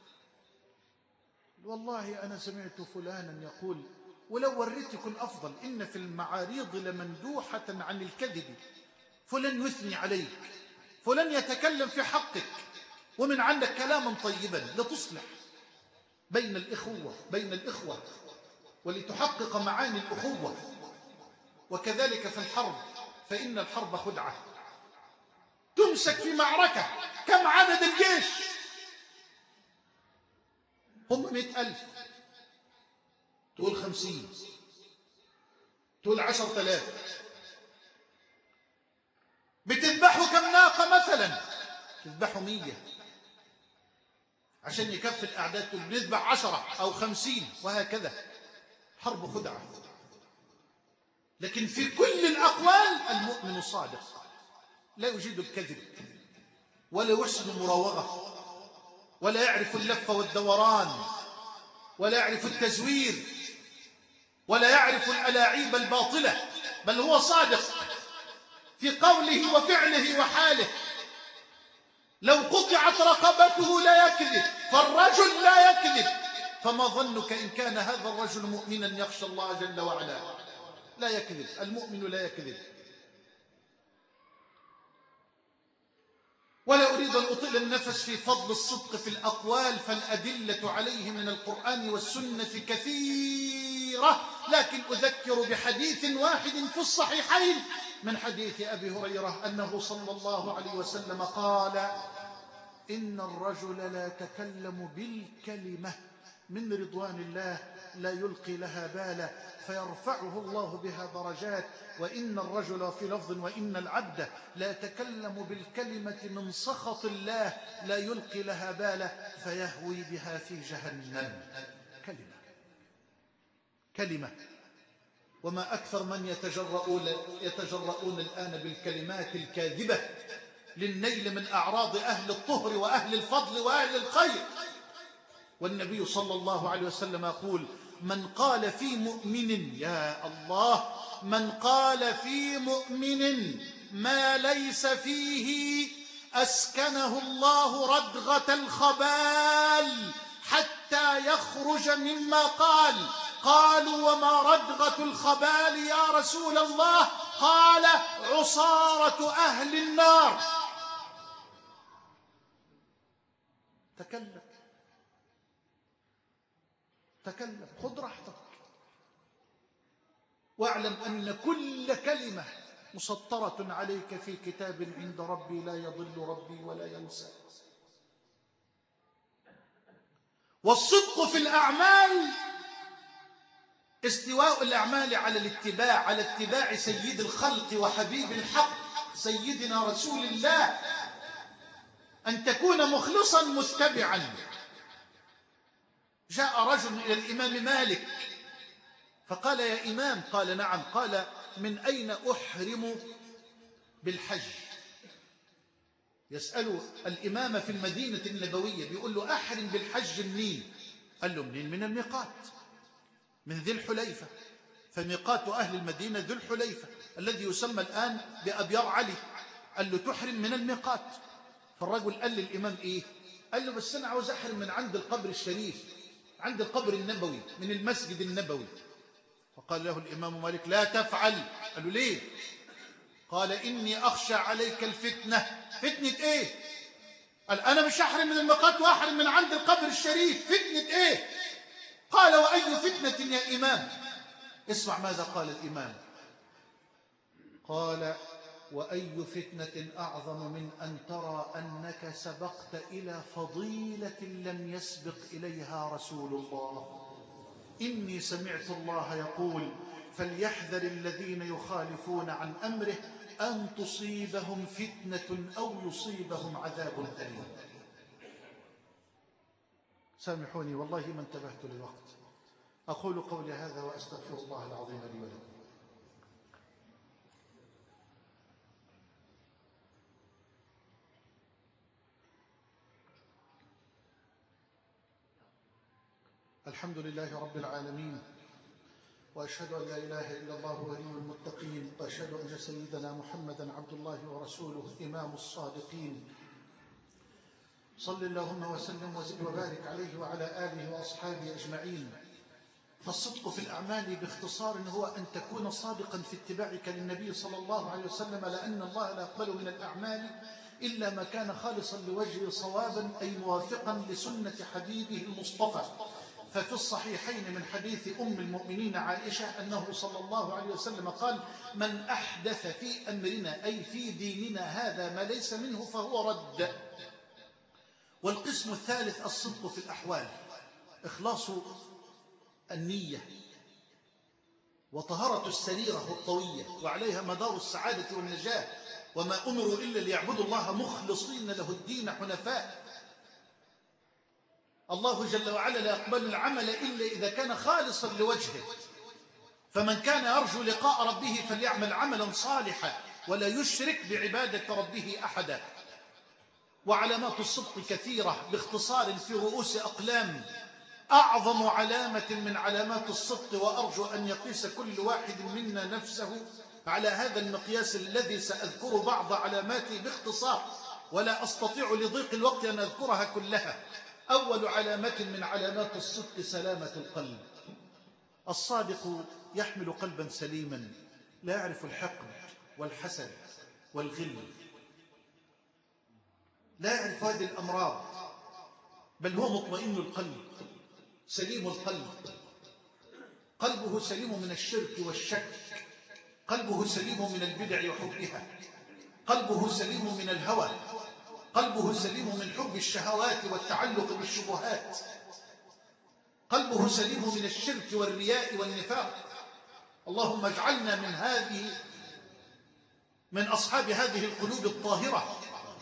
والله أنا سمعت فلانا يقول، ولو وريت يكون أفضل، إن في المعاريض لمندوحة عن الكذب، فلان يثني عليك، فلان يتكلم في حقك، ومن عندك كلاما طيبا لتصلح بين الإخوة ولتحقق معاني الأخوة. وكذلك في الحرب، فإن الحرب خدعة. تمسك في معركة، كم عدد الجيش؟ هم 100,000، تقول 50، تقول 10,000. بتذبحوا كم ناقة مثلا؟ تذبحوا 100 عشان يكفي الأعداد، بنذبح 10 أو 50 وهكذا. حرب خدعة. لكن في كل الأقوال المؤمن صادق، لا يجيد الكذب، ولا يحسن المراوغة، ولا يعرف اللف والدوران، ولا يعرف التزوير، ولا يعرف الألاعيب الباطلة، بل هو صادق في قوله وفعله وحاله. لو قطعت رقبته لا يكذب، فالرجل لا يكذب. فما ظنك إن كان هذا الرجل مؤمنا يخشى الله جل وعلا؟ لا يكذب، المؤمن لا يكذب. ولا أريد أن أطيل النفس في فضل الصدق في الأقوال، فالأدلة عليه من القرآن والسنة كثيرة، لكن أذكر بحديث واحد في الصحيحين من حديث أبي هريرة أنه صلى الله عليه وسلم قال: إن الرجل لا يتكلم بالكلمة من رضوان الله لا يلقي لها بالا فيرفعه الله بها درجات، وإن الرجل في لفظ وإن العبد لا يتكلم بالكلمة من سخط الله لا يلقي لها بالا فيهوي بها في جهنم. كلمة. وما أكثر من يتجرؤون الآن بالكلمات الكاذبة للنيل من أعراض أهل الطهر وأهل الفضل وأهل الخير. والنبي صلى الله عليه وسلم يقول: من قال في مؤمن، يا الله، من قال في مؤمن ما ليس فيه أسكنه الله ردغة الخبال حتى يخرج مما قال. قالوا: وما ردغة الخبال يا رسول الله؟ قال: عصارة أهل النار. تكلم، خذ راحتك. واعلم أن كل كلمة مسطرة عليك في كتاب عند ربي لا يضل ربي ولا ينسى. والصدق في الأعمال استواء الأعمال على اتباع سيد الخلق وحبيب الحق سيدنا رسول الله، أن تكون مخلصا متبعا. جاء رجل إلى الإمام مالك فقال: يا إمام. قال: نعم. قال: من أين أحرم بالحج؟ يسأل الإمام في المدينة النبوية، بيقول له: أحرم بالحج منين؟ قال له: منين؟ من الميقات، من ذي الحليفة. فميقات أهل المدينة ذو الحليفة الذي يسمى الآن بأبيار علي. قال له: تحرم من الميقات. فالرجل قال للإمام: إيه؟ قال له: بس أنا عاوز أحرم من عند القبر الشريف، عند القبر النبوي، من المسجد النبوي. فقال له الإمام مالك: لا تفعل. قال له: ليه؟ قال: إني أخشى عليك الفتنة. فتنة إيه؟ قال: أنا مش أحرم من الميقات وأحرم من عند القبر الشريف، فتنة إيه؟ قال: وأي فتنة يا إمام؟ اسمع ماذا قال الإمام. قال: وأي فتنة أعظم من أن ترى أنك سبقت إلى فضيلة لم يسبق إليها رسول الله. إني سمعت الله يقول: فليحذر الذين يخالفون عن أمره أن تصيبهم فتنة أو يصيبهم عذاب أليم. سامحوني والله ما انتبهت للوقت. أقول قولي هذا وأستغفر الله العظيم لي ولكم. الحمد لله رب العالمين، وأشهد أن لا إله إلا الله ولي المتقين، وأشهد أن سيدنا محمدا عبد الله ورسوله إمام الصادقين. صل اللهم وسلم وزد وبارك عليه وعلى آله وأصحابه أجمعين. فالصدق في الأعمال باختصار هو أن تكون صادقا في اتباعك للنبي صلى الله عليه وسلم، لأن الله لا يقبل من الأعمال إلا ما كان خالصا لوجهه صوابا، أي موافقا لسنة حبيبه المصطفى. ففي الصحيحين من حديث أم المؤمنين عائشة أنه صلى الله عليه وسلم قال: من أحدث في أمرنا أي في ديننا هذا ما ليس منه فهو رد. والقسم الثالث الصدق في الأحوال، إخلاص النية وطهارة السريرة الطوية، وعليها مدار السعادة والنجاة. وما أمروا إلا ليعبدوا الله مخلصين له الدين حنفاء. الله جل وعلا لا يقبل العمل إلا إذا كان خالصا لوجهه، فمن كان يرجو لقاء ربه فليعمل عملا صالحا ولا يشرك بعبادة ربه أحدا. وعلامات الصدق كثيرة، باختصار في رؤوس أقلام. أعظم علامة من علامات الصدق، وأرجو أن يقيس كل واحد منا نفسه على هذا المقياس الذي سأذكر بعض علاماته باختصار، ولا أستطيع لضيق الوقت أن أذكرها كلها. أول علامة من علامات الصدق سلامة القلب. الصادق يحمل قلبا سليما لا يعرف الحقد والحسد والغل، لا يعرف هذه الأمراض، بل هو مطمئن القلب سليم القلب. قلبه سليم من الشرك والشك، قلبه سليم من البدع وحبها، قلبه سليم من الهوى، قلبه سليم من حب الشهوات والتعلق بالشبهات، قلبه سليم من الشرك والرياء والنفاق. اللهم اجعلنا من أصحاب هذه القلوب الطاهرة.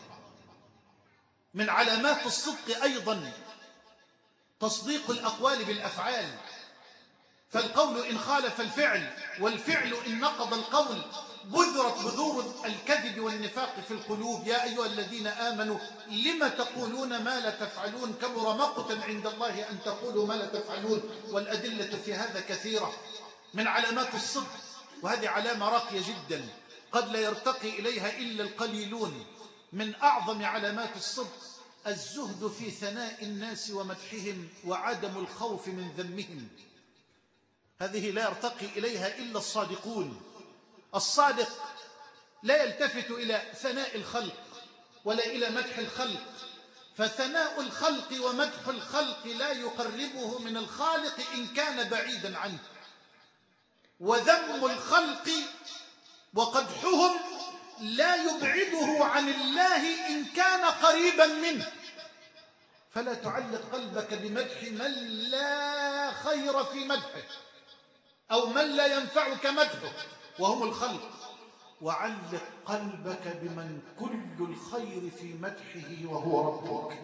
من علامات الصدق أيضا تصديق الأقوال بالأفعال، فالقول إن خالف الفعل والفعل إن نقض القول بذرت بذور الكذب والنفاق في القلوب. يا أيها الذين آمنوا لم تقولون ما لا تفعلون، كبر مقتا عند الله أن تقولوا ما لا تفعلون. والأدلة في هذا كثيرة. من علامات الصدق، وهذه علامة راقية جدا قد لا يرتقي إليها إلا القليلون، من أعظم علامات الصدق الزهد في ثناء الناس ومدحهم وعدم الخوف من ذمهم. هذه لا يرتقي إليها إلا الصادقون. الصادق لا يلتفت إلى ثناء الخلق ولا إلى مدح الخلق، فثناء الخلق ومدح الخلق لا يقربه من الخالق إن كان بعيدا عنه. وذم الخلق وقدحهم لا يبعده عن الله إن كان قريبا منه. فلا تعلق قلبك بمدح من لا خير في مدحه أو من لا ينفعك مدحه وهم الخلق، وعلق قلبك بمن كل الخير في مدحه وهو ربك.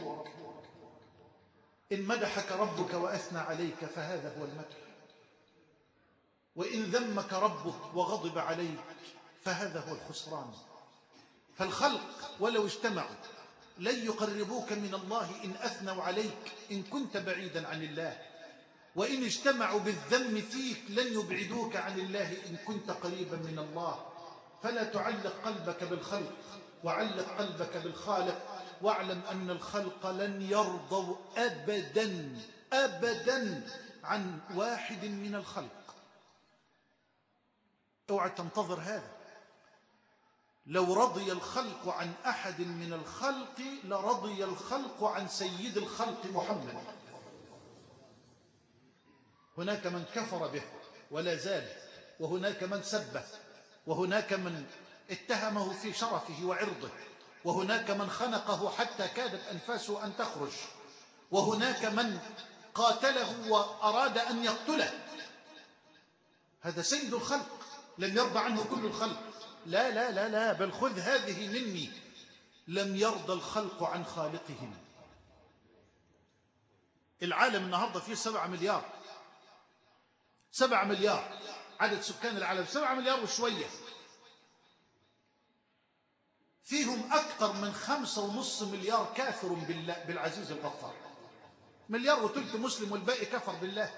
إن مدحك ربك وأثنى عليك فهذا هو المدح، وإن ذمك ربك وغضب عليك فهذا هو الخسران. فالخلق ولو اجتمعوا لن يقربوك من الله إن أثنوا عليك إن كنت بعيدا عن الله، وإن اجتمعوا بالذم فيك لن يبعدوك عن الله إن كنت قريبا من الله. فلا تعلق قلبك بالخلق، وعلق قلبك بالخالق، واعلم أن الخلق لن يرضوا أبدا أبدا عن واحد من الخلق. اوعى تنتظر هذا. لو رضي الخلق عن أحد من الخلق لرضي الخلق عن سيد الخلق محمد. هناك من كفر به ولا زال، وهناك من سبه، وهناك من اتهمه في شرفه وعرضه، وهناك من خنقه حتى كادت أنفاسه أن تخرج، وهناك من قاتله وأراد أن يقتله. هذا سيد الخلق لم يرضى عنه كل الخلق. لا لا لا لا، بل خذ هذه مني، لم يرضى الخلق عن خالقهم. العالم النهاردة فيه 7 مليار، 7 مليار عدد سكان العالم، 7 مليار وشوية. فيهم أكثر من 5.5 مليار كافر بالله بالعزيز الغفار، 1.3 مليار مسلم والباقي كفر بالله.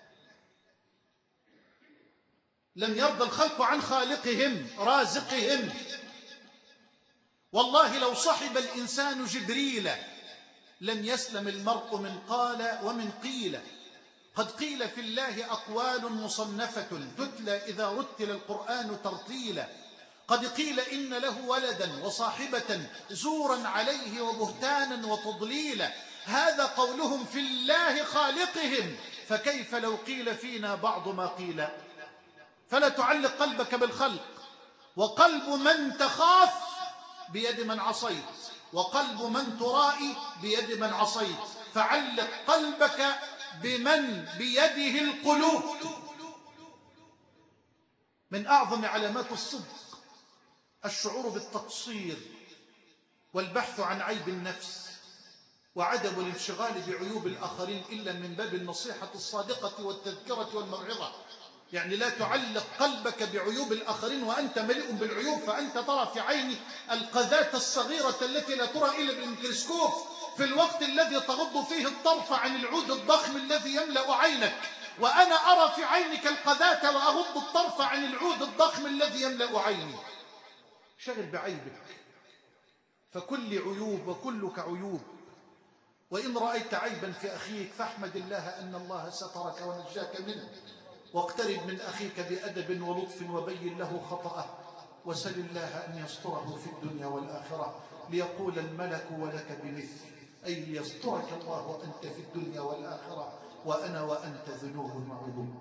لم يرضى الخلق عن خالقهم رازقهم. والله لو صحب الإنسان جبريل لم يسلم المرء من قال ومن قيل. قد قيل في الله أقوال مصنفة تتلى إذا رتل القرآن ترتيلا. قد قيل إن له ولدا وصاحبة زورا عليه وبهتانا وتضليلا. هذا قولهم في الله خالقهم، فكيف لو قيل فينا بعض ما قيل. فلا تعلق قلبك بالخلق. وقلب من تخاف بيد من عصيت، وقلب من ترائي بيد من عصيت. فعلق قلبك بمن بيده القلوب. من أعظم علامات الصدق الشعور بالتقصير والبحث عن عيب النفس، وعدم الانشغال بعيوب الآخرين إلا من باب النصيحة الصادقة والتذكرة والموعظة. يعني لا تعلق قلبك بعيوب الآخرين وأنت مليء بالعيوب، فأنت ترى في عين القذاة الصغيرة التي لا ترى إلا بالميكروسكوب، في الوقت الذي تغض فيه الطرف عن العود الضخم الذي يملأ عينك. وأنا أرى في عينك القذاة وأغض الطرف عن العود الضخم الذي يملأ عيني. شغل بعيبك، فكل عيوب وكلك عيوب. وإن رأيت عيبا في أخيك فاحمد الله أن الله سترك ونجاك منه. واقترب من أخيك بأدب ولطف وبين له خطأه، وسل الله أن يستره في الدنيا والآخرة، ليقول الملك ولك بمثل، أي ليسترك الله أنت في الدنيا والآخرة وأنا وأنت ذنوب وعيوب.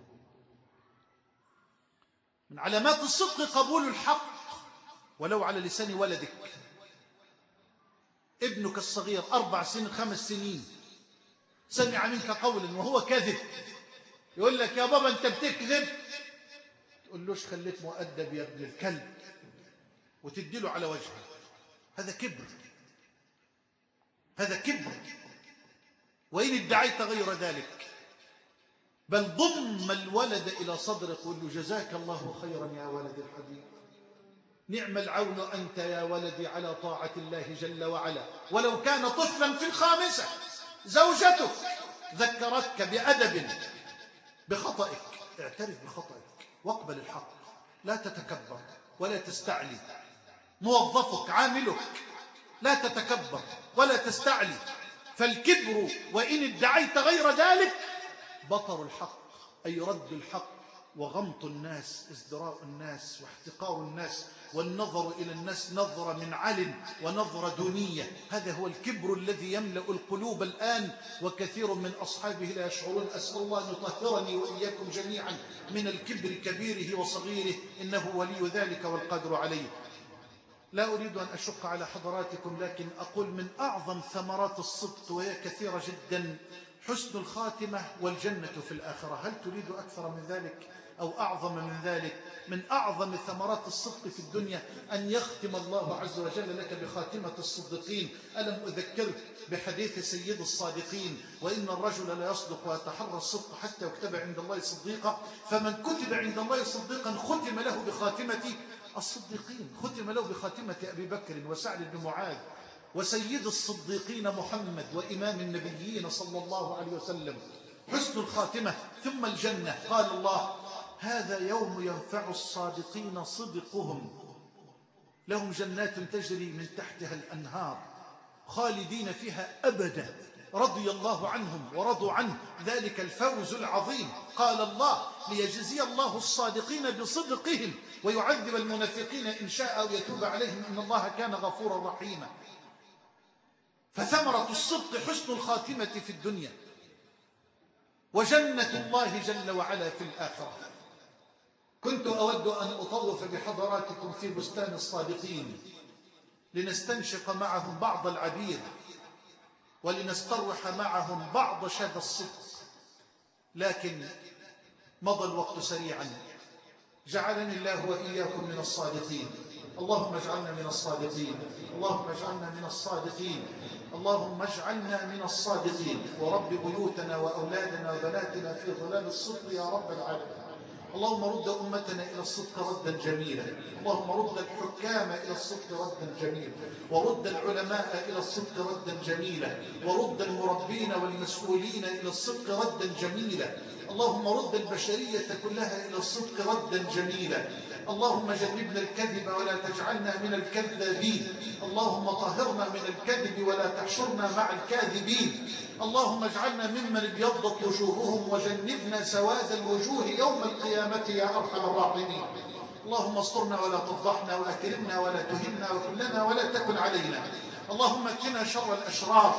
من علامات الصدق قبول الحق ولو على لسان ولدك. ابنك الصغير 4 سنين 5 سنين سمع منك قولا وهو كذب، يقول لك يا بابا أنت بتكذب، تقول لوش خليت مؤدب يا ابن الكلب، وتديله على وجهه. هذا كبر، هذا كبر. وإن ادعيت غير ذلك بل ضم الولد إلى صدرك وقل له جزاك الله خيرا يا ولد الحبيب، نعم العون أنت يا ولدي على طاعة الله جل وعلا. ولو كان طفلا في الخامسة زوجتك ذكرتك بأدب بخطئك، اعترف بخطئك واقبل الحق، لا تتكبر ولا تستعلي. موظفك عاملك لا تتكبر ولا تستعلي. فالكبر وإن ادعيت غير ذلك بطر الحق، أي رد الحق وغمط الناس، ازدراء الناس واحتقار الناس، والنظر إلى الناس نظرة من عل ونظرة دونية. هذا هو الكبر الذي يملأ القلوب الآن، وكثير من أصحابه لا يشعرون. أسأل الله أن يطهرني وإياكم جميعا من الكبر كبيره وصغيره، إنه ولي ذلك والقادر عليه. لا أريد أن أشق على حضراتكم، لكن أقول من أعظم ثمرات الصدق، وهي كثيرة جدا، حسن الخاتمة والجنة في الآخرة. هل تريد أكثر من ذلك أو أعظم من ذلك؟ من أعظم ثمرات الصدق في الدنيا أن يختم الله عز وجل لك بخاتمة الصديقين. ألم أذكرك بحديث سيد الصادقين: وإن الرجل لا يصدق ويتحرى الصدق حتى يكتب عند الله صديقا، فمن كتب عند الله صديقا ختم له بخاتمة الصديقين، ختم له بخاتمة أبي بكر وسعد بن معاذ وسيد الصديقين محمد وإمام النبيين صلى الله عليه وسلم. حسن الخاتمة ثم الجنة. قال الله: هذا يوم ينفع الصادقين صدقهم، لهم جنات تجري من تحتها الأنهار خالدين فيها أبدا، رضي الله عنهم ورضوا عنه، ذلك الفوز العظيم. قال الله: ليجزي الله الصادقين بصدقهم ويعذب المنافقين إن شاء أو يتوب عليهم إن الله كان غفورا رحيما. فثمرة الصدق حسن الخاتمة في الدنيا، وجنة الله جل وعلا في الآخرة. كنت أود أن أطوف بحضراتكم في بستان الصادقين لنستنشق معهم بعض العبير، ولنستروح معهم بعض شذا الصدق، لكن مضى الوقت سريعا. جعلني الله وإياكم من الصادقين. اللهم اجعلنا من الصادقين، اللهم اجعلنا من الصادقين، اللهم اجعلنا من الصادقين. ورب بيوتنا وأولادنا وبناتنا في ظلال الصدق يا رب العالمين. اللهم رد أمتنا إلى الصدق ردا جميلا، اللهم رد الحكام إلى الصدق ردا جميلا، ورد العلماء إلى الصدق ردا جميلا، ورد المربين والمسؤولين إلى الصدق ردا جميلا. اللهم رد البشرية كلها إلى الصدق ردا جميلا. اللهم جنبنا الكذب ولا تجعلنا من الكذابين. اللهم طهرنا من الكذب ولا تحشرنا مع الكاذبين. اللهم اجعلنا ممن ابيضت وجوههم وجنبنا سواد الوجوه يوم القيامة يا أرحم الراحمين. اللهم استرنا ولا تفضحنا، وأكرمنا ولا تهنا، وكلنا ولا تكن علينا. اللهم اكفنا شر الأشرار،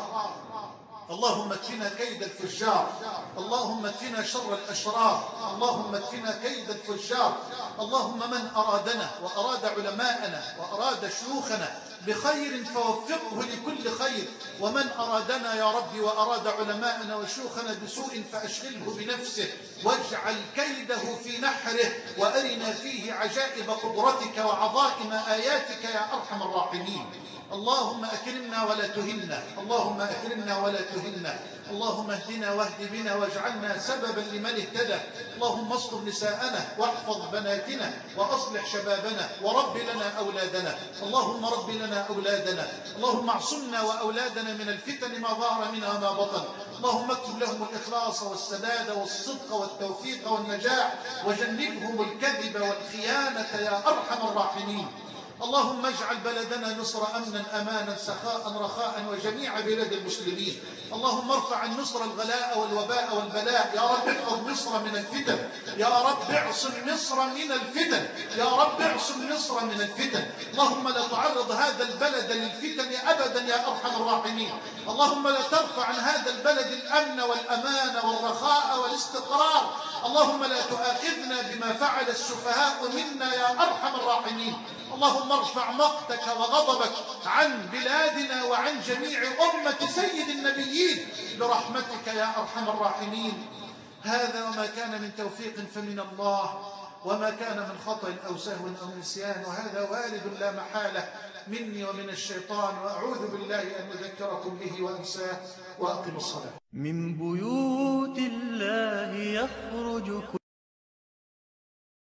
اللهم اكفنا كيد الفجار، اللهم اكفنا شر الأشرار، اللهم اكفنا كيد الفجار. اللهم من أرادنا وأراد علماءنا وأراد شيوخنا بخير فوفقه لكل خير، ومن أرادنا يا ربي وأراد علماءنا وشيوخنا بسوء فأشغله بنفسه واجعل كيده في نحره، وأرنا فيه عجائب قدرتك وعظائم آياتك يا أرحم الراحمين. اللهم أكرمنا ولا تهنا، اللهم أكرمنا ولا تهنا. اللهم اهدنا واهد بنا واجعلنا سببا لمن اهتدى. اللهم استر نساءنا واحفظ بناتنا وأصلح شبابنا ورب لنا أولادنا. اللهم رب لنا أولادنا، اللهم اعصمنا وأولادنا من الفتن ما ظهر منها وما بطن. اللهم اكتب لهم الإخلاص والسداد والصدق والتوفيق والنجاح، وجنبهم الكذب والخيانة يا أرحم الراحمين. اللهم اجعل بلدنا مصر أمنا أمانا سخاء رخاء وجميع بلاد المسلمين. اللهم ارفع عن مصر الغلاء والوباء والبلاء. يا رب احفظ مصر من الفتن، يا رب اعصم مصر من الفتن، يا رب اعصم مصر من الفتن. اللهم لا تعرض هذا البلد للفتن أبدا يا أرحم الراحمين. اللهم لا ترفع عن هذا البلد الأمن والأمان والرخاء والاستقرار. اللهم لا تؤاخذنا بما فعل السفهاء منا يا أرحم الراحمين. اللهم ارفع مقتك وغضبك عن بلادنا وعن جميع أمة سيد النبيين برحمتك يا أرحم الراحمين. هذا وما كان من توفيق فمن الله، وما كان من خطأ أو سهو أو نسيان، وهذا وارد لا محالة مني ومن الشيطان، وأعوذ بالله أن أذكركم به وأنساه. وأقم الصلاة. من بيوت الله يخرج